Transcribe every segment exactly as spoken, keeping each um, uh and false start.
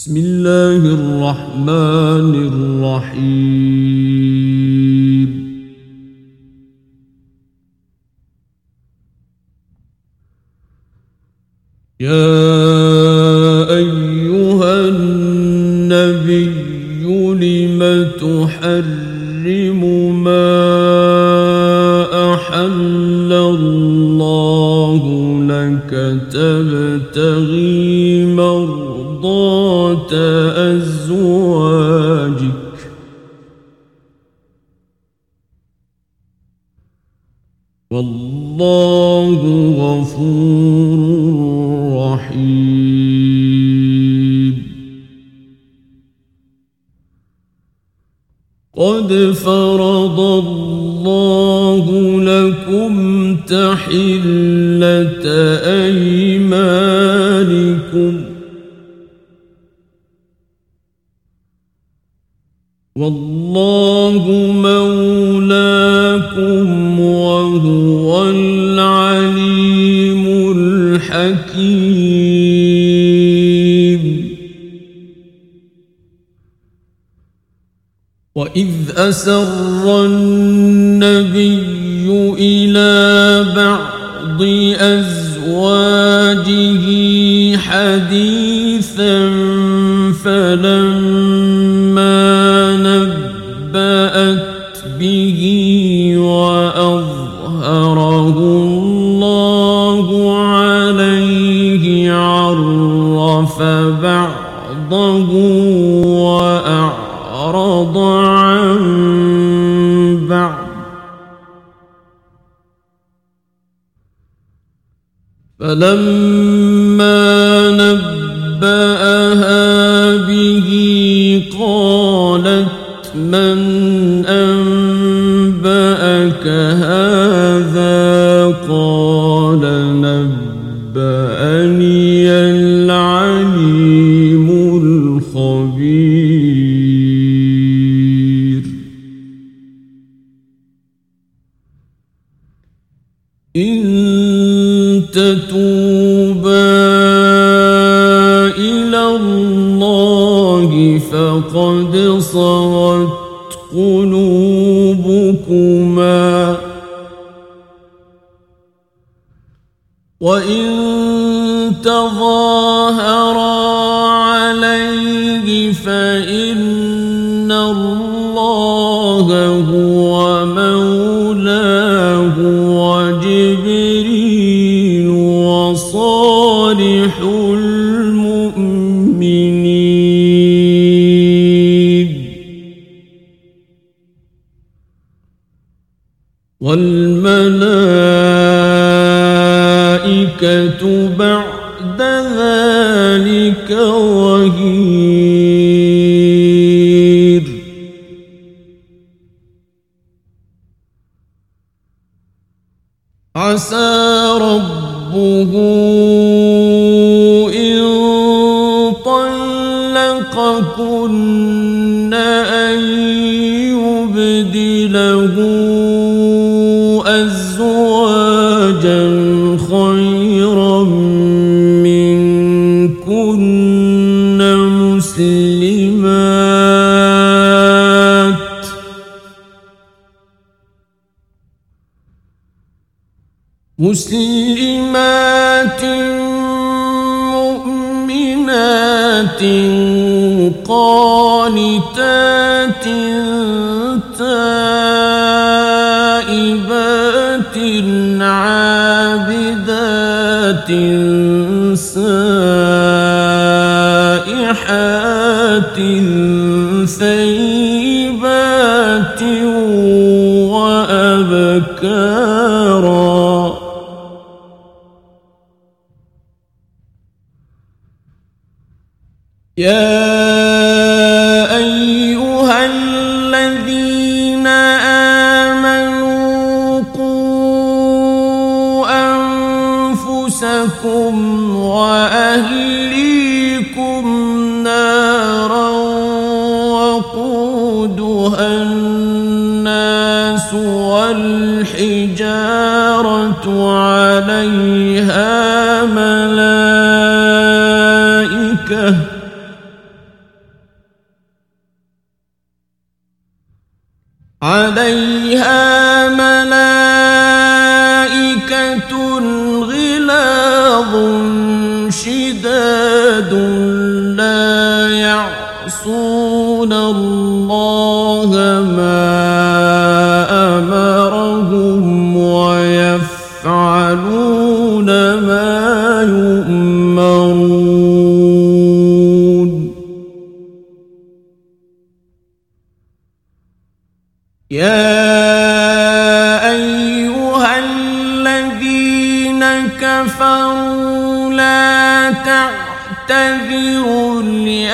بسم الله الرحمن الرحيم. يا أيها النبي لم تحرم ما أحل الله لك تبتغي مرضات أزواجك والله غفور رحيم. قد فرض الله لكم تحلة أيمانكم والله مولاكم وهو العليم الحكيم. وإذ أسر النبي إلى بعض أزواجه حديثا فلما نبأت به وأظهره الله عليه عرف بعضه وأعرض عن بعض فلما نبأها به قالت من أنبأك هذا قال نبأني العليم الخبير. إن تتوبا إلى الله فقد صغت قلوبكما وإن تظاهرا عليه فإن الله هو مولاه وجبريل وصالح المؤمنين والملائكة بعد ذلك ظهير. عسى ربه إن طلقكن أن يبدله أزواجا خيرا منكن مسلمات مسلمات مؤمنات قانتات تائبات عابدات سائحات ثيبات وأبكارا. يا أيها الذين آمنوا قوا أنفسكم وأهليكم نارا وقودها الناس والحجارة عليها ملائكة عليها ملائكة غلاظ شداد لا يعصون الله ما أمرهم ويفعلون ما يؤمرون. يا أيها الذين كفروا لا تعتذروا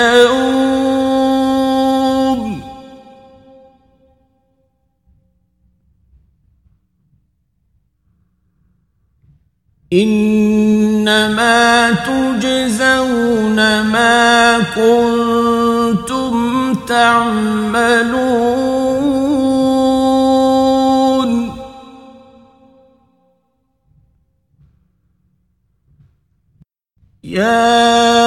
اليوم إنما تجزون ما كنتم تعملون. يا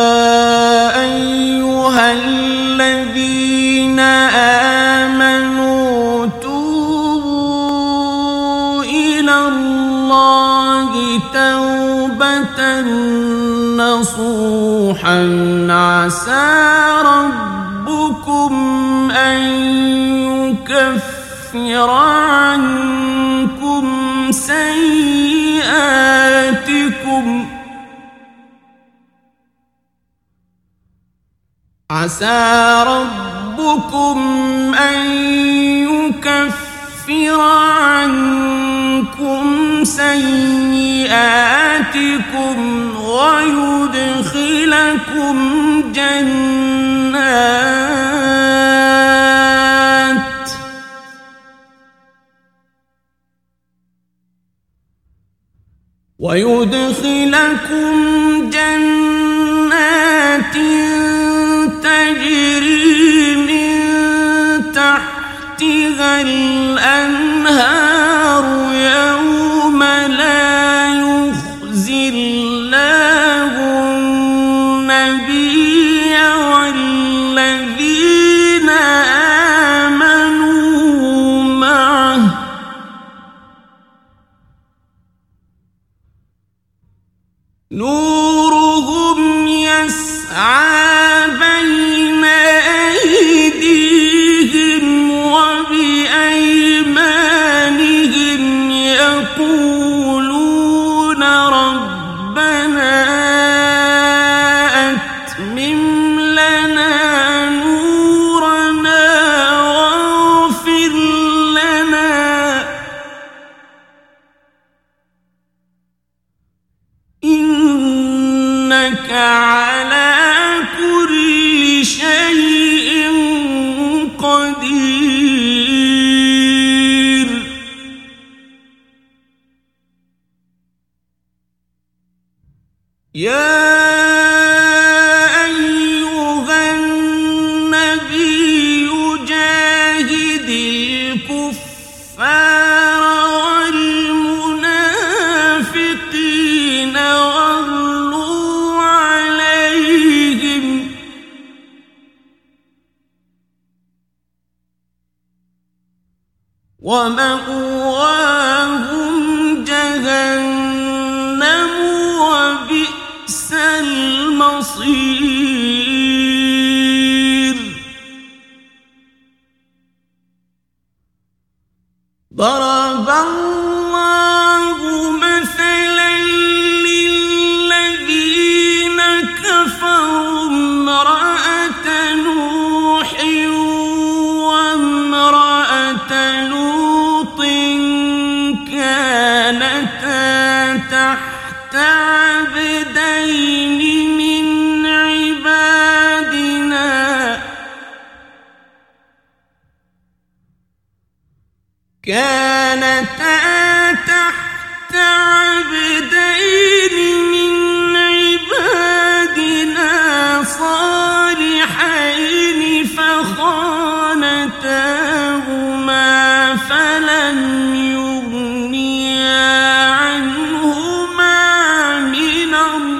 أيها الذين آمنوا توبوا إلى الله توبة نصوحا عسى ربكم أن يكفر عنكم سيئاتكم عسى ربكم أن يكفر عنكم سيئاتكم ويدخلكم جنات ويدخلكم جنات تجري من تحتها الأنهار يوم لا يخزي الله النبي والذين آمنوا معه نورهم يسعى بين أيديهم وبأيمانهم يقولون ربنا أتمم لنا نورنا واغفر لنا إنك على كل شيء قدير. يا أيها النبي جاهد الكفار والمنافقين واغلظ عليهم ومأواهم جهنم وبئس المصير. ضرب الله مثلا للذين كفروا امرأة نوح وامرأة لوط كانتا تحت عبدين من عبادنا كانتا تحت عبدين من عبادنا صالحين فخانتاهما فلم يغنيا عنهما من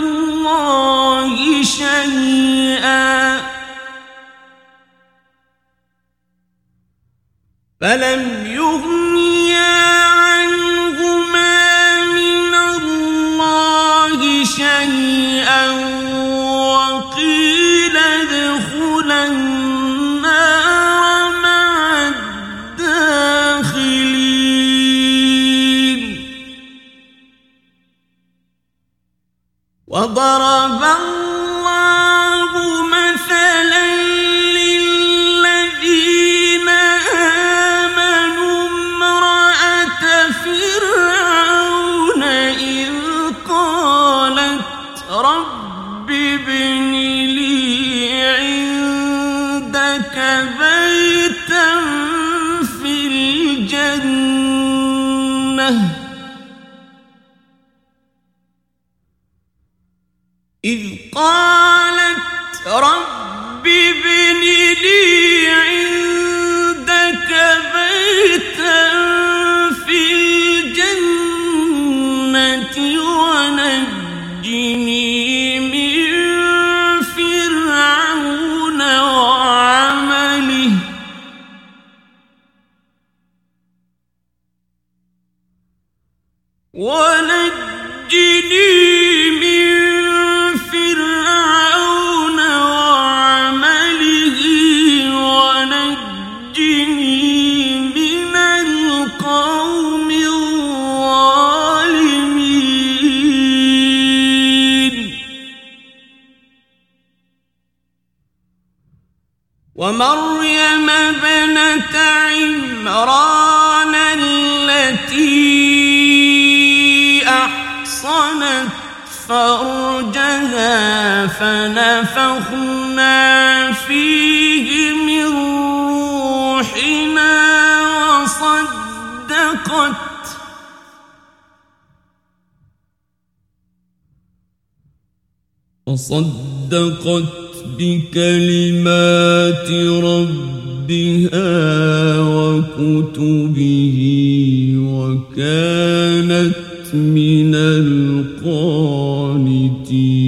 الله شيئا فلم يغنيا عنهما من الله شيئا وقيل ادخلا النار مع الداخلين. وضرب الله مثلا للذين آمنوا امرأة فرعون إذ قالت رب ابن لي عندك بيتا في الجنة إذ قالت رب ابن لي عندك بيتا في الجنة ونجني من فرعون وعمله ونجني من فرعون وعمله ونجني من القوم الظالمين. ومريم ابنة عمران التي أحصنت فرجها فنفخنا فيه من روحنا وصدقت وصدقت بكلمات ربها وكتبه وكانت من القانتين.